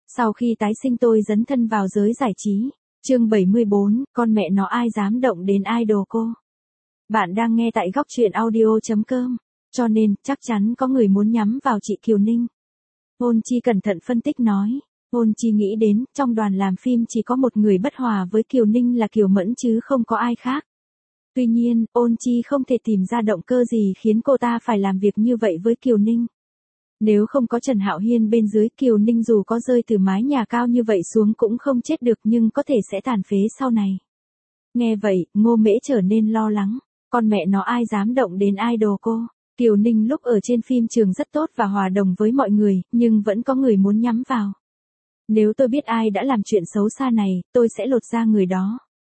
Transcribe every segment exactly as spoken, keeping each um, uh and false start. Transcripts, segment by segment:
Sau khi tái sinh tôi dấn thân vào giới giải trí. Chương bảy mươi bốn, con mẹ nó ai dám động đến idol cô. Bạn đang nghe tại góc truyện audio chấm com, cho nên chắc chắn có người muốn nhắm vào chị Kiều Ninh. Ôn Chi cẩn thận phân tích nói. Ôn Chi nghĩ đến, trong đoàn làm phim chỉ có một người bất hòa với Kiều Ninh là Kiều Mẫn chứ không có ai khác. Tuy nhiên, Ôn Chi không thể tìm ra động cơ gì khiến cô ta phải làm việc như vậy với Kiều Ninh. Nếu không có Trần Hạo Hiên bên dưới, Kiều Ninh dù có rơi từ mái nhà cao như vậy xuống cũng không chết được nhưng có thể sẽ tàn phế sau này. Nghe vậy, Ngô Mễ trở nên lo lắng. Con mẹ nó ai dám động đến idol cô. Kiều Ninh lúc ở trên phim trường rất tốt và hòa đồng với mọi người, nhưng vẫn có người muốn nhắm vào. Nếu tôi biết ai đã làm chuyện xấu xa này, tôi sẽ lột da người đó.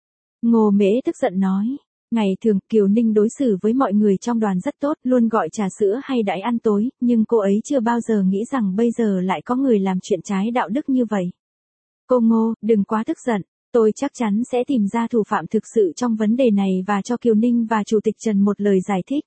Ngô Mễ tức giận nói. Ngày thường, Kiều Ninh đối xử với mọi người trong đoàn rất tốt, luôn gọi trà sữa hay đãi ăn tối, nhưng cô ấy chưa bao giờ nghĩ rằng bây giờ lại có người làm chuyện trái đạo đức như vậy. Cô Ngô, đừng quá tức giận, tôi chắc chắn sẽ tìm ra thủ phạm thực sự trong vấn đề này và cho Kiều Ninh và Chủ tịch Trần một lời giải thích.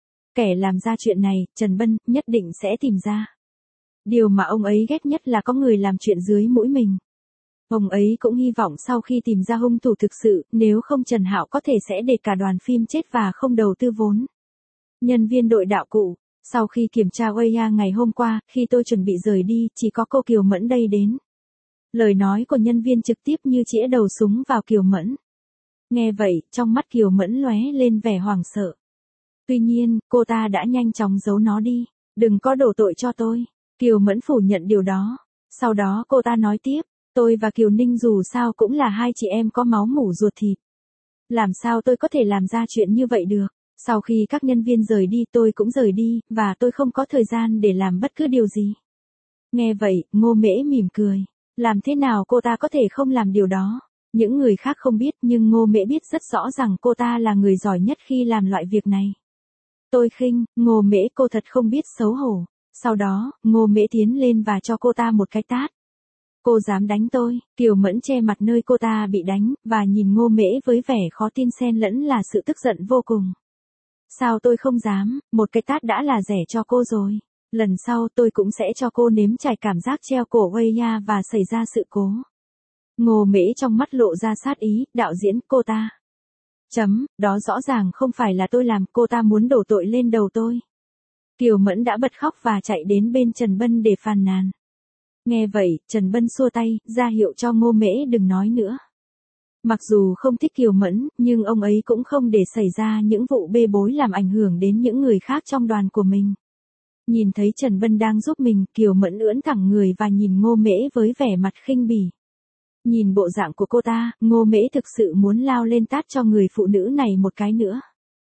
Kẻ làm ra chuyện này, Trần Bân, nhất định sẽ tìm ra. Điều mà ông ấy ghét nhất là có người làm chuyện dưới mũi mình. Ông ấy cũng hy vọng sau khi tìm ra hung thủ thực sự, nếu không Trần Hạo có thể sẽ để cả đoàn phim chết và không đầu tư vốn. Nhân viên đội đạo cụ, sau khi kiểm tra Weiya ngày hôm qua, khi tôi chuẩn bị rời đi, chỉ có cô Kiều Mẫn đây đến. Lời nói của nhân viên trực tiếp như chĩa đầu súng vào Kiều Mẫn. Nghe vậy, trong mắt Kiều Mẫn lóe lên vẻ hoảng sợ. Tuy nhiên, cô ta đã nhanh chóng giấu nó đi. Đừng có đổ tội cho tôi. Kiều Mẫn phủ nhận điều đó. Sau đó cô ta nói tiếp. Tôi và Kiều Ninh dù sao cũng là hai chị em có máu mủ ruột thịt. Làm sao tôi có thể làm ra chuyện như vậy được? Sau khi các nhân viên rời đi tôi cũng rời đi, và tôi không có thời gian để làm bất cứ điều gì. Nghe vậy, Ngô Mễ mỉm cười. Làm thế nào cô ta có thể không làm điều đó? Những người khác không biết nhưng Ngô Mễ biết rất rõ rằng cô ta là người giỏi nhất khi làm loại việc này. Tôi khinh, Ngô Mễ cô thật không biết xấu hổ. Sau đó, Ngô Mễ tiến lên và cho cô ta một cái tát. Cô dám đánh tôi, Kiều Mẫn che mặt nơi cô ta bị đánh, và nhìn Ngô Mễ với vẻ khó tin xen lẫn là sự tức giận vô cùng. Sao tôi không dám, một cái tát đã là rẻ cho cô rồi. Lần sau tôi cũng sẽ cho cô nếm trải cảm giác treo cổ Weiya và xảy ra sự cố. Ngô Mễ trong mắt lộ ra sát ý, đạo diễn, cô ta. Chấm, đó rõ ràng không phải là tôi làm, cô ta muốn đổ tội lên đầu tôi. Kiều Mẫn đã bật khóc và chạy đến bên Trần Bân để phàn nàn. Nghe vậy, Trần Bân xua tay, ra hiệu cho Ngô Mễ đừng nói nữa. Mặc dù không thích Kiều Mẫn, nhưng ông ấy cũng không để xảy ra những vụ bê bối làm ảnh hưởng đến những người khác trong đoàn của mình. Nhìn thấy Trần Bân đang giúp mình, Kiều Mẫn ưỡn thẳng người và nhìn Ngô Mễ với vẻ mặt khinh bỉ. Nhìn bộ dạng của cô ta, Ngô Mễ thực sự muốn lao lên tát cho người phụ nữ này một cái nữa.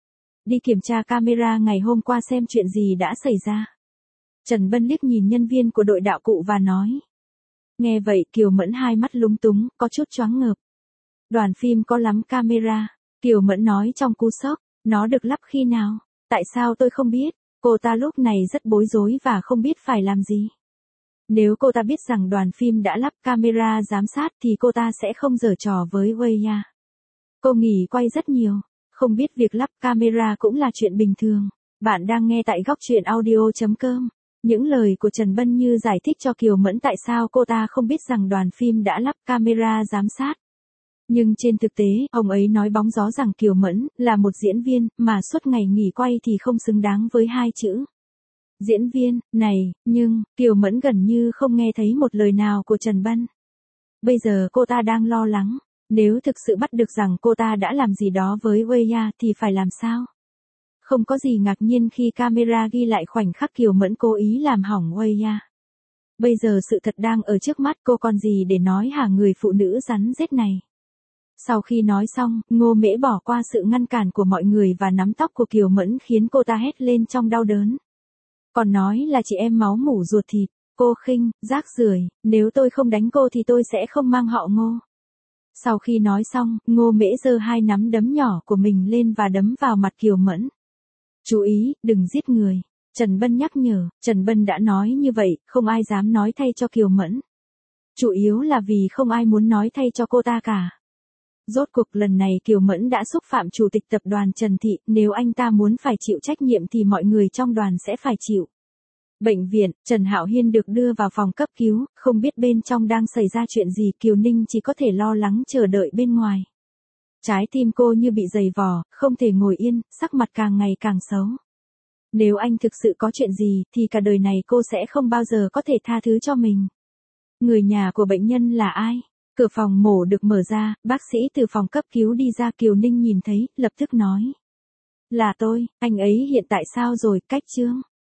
Đi kiểm tra camera ngày hôm qua xem chuyện gì đã xảy ra. Trần Bân liếc nhìn nhân viên của đội đạo cụ và nói. Nghe vậy, Kiều Mẫn hai mắt lúng túng, có chút choáng ngợp. Đoàn phim có lắm camera. Kiều Mẫn nói trong cú sốc, nó được lắp khi nào? Tại sao tôi không biết? Cô ta lúc này rất bối rối và không biết phải làm gì. Nếu cô ta biết rằng đoàn phim đã lắp camera giám sát thì cô ta sẽ không giở trò với Weiya. Cô nghỉ quay rất nhiều, không biết việc lắp camera cũng là chuyện bình thường. Bạn đang nghe tại góc truyện audio chấm com. Những lời của Trần Bân như giải thích cho Kiều Mẫn tại sao cô ta không biết rằng đoàn phim đã lắp camera giám sát. Nhưng trên thực tế, ông ấy nói bóng gió rằng Kiều Mẫn là một diễn viên mà suốt ngày nghỉ quay thì không xứng đáng với hai chữ. Diễn viên, này, nhưng, Kiều Mẫn gần như không nghe thấy một lời nào của Trần Bân. Bây giờ cô ta đang lo lắng, nếu thực sự bắt được rằng cô ta đã làm gì đó với Weiya thì phải làm sao? Không có gì ngạc nhiên khi camera ghi lại khoảnh khắc Kiều Mẫn cố ý làm hỏng Weiya. Bây giờ sự thật đang ở trước mắt, cô còn gì để nói hả người phụ nữ rắn rết này. Sau khi nói xong, Ngô Mễ bỏ qua sự ngăn cản của mọi người và nắm tóc của Kiều Mẫn khiến cô ta hét lên trong đau đớn. Còn nói là chị em máu mủ ruột thịt, cô khinh, rác rưởi, nếu tôi không đánh cô thì tôi sẽ không mang họ Ngô. Sau khi nói xong, Ngô Mễ giơ hai nắm đấm nhỏ của mình lên và đấm vào mặt Kiều Mẫn. Chú ý, đừng giết người. Trần Bân nhắc nhở, Trần Bân đã nói như vậy, không ai dám nói thay cho Kiều Mẫn. Chủ yếu là vì không ai muốn nói thay cho cô ta cả. Rốt cuộc lần này Kiều Mẫn đã xúc phạm chủ tịch tập đoàn Trần Thị, nếu anh ta muốn phải chịu trách nhiệm thì mọi người trong đoàn sẽ phải chịu. Bệnh viện, Trần Hạo Hiên được đưa vào phòng cấp cứu, không biết bên trong đang xảy ra chuyện gì, Kiều Ninh chỉ có thể lo lắng chờ đợi bên ngoài. Trái tim cô như bị dày vò, không thể ngồi yên, sắc mặt càng ngày càng xấu. Nếu anh thực sự có chuyện gì, thì cả đời này cô sẽ không bao giờ có thể tha thứ cho mình. Người nhà của bệnh nhân là ai? Cửa phòng mổ được mở ra, bác sĩ từ phòng cấp cứu đi ra, Kiều Ninh nhìn thấy, lập tức nói. Là tôi, anh ấy hiện tại sao rồi, cách Trương?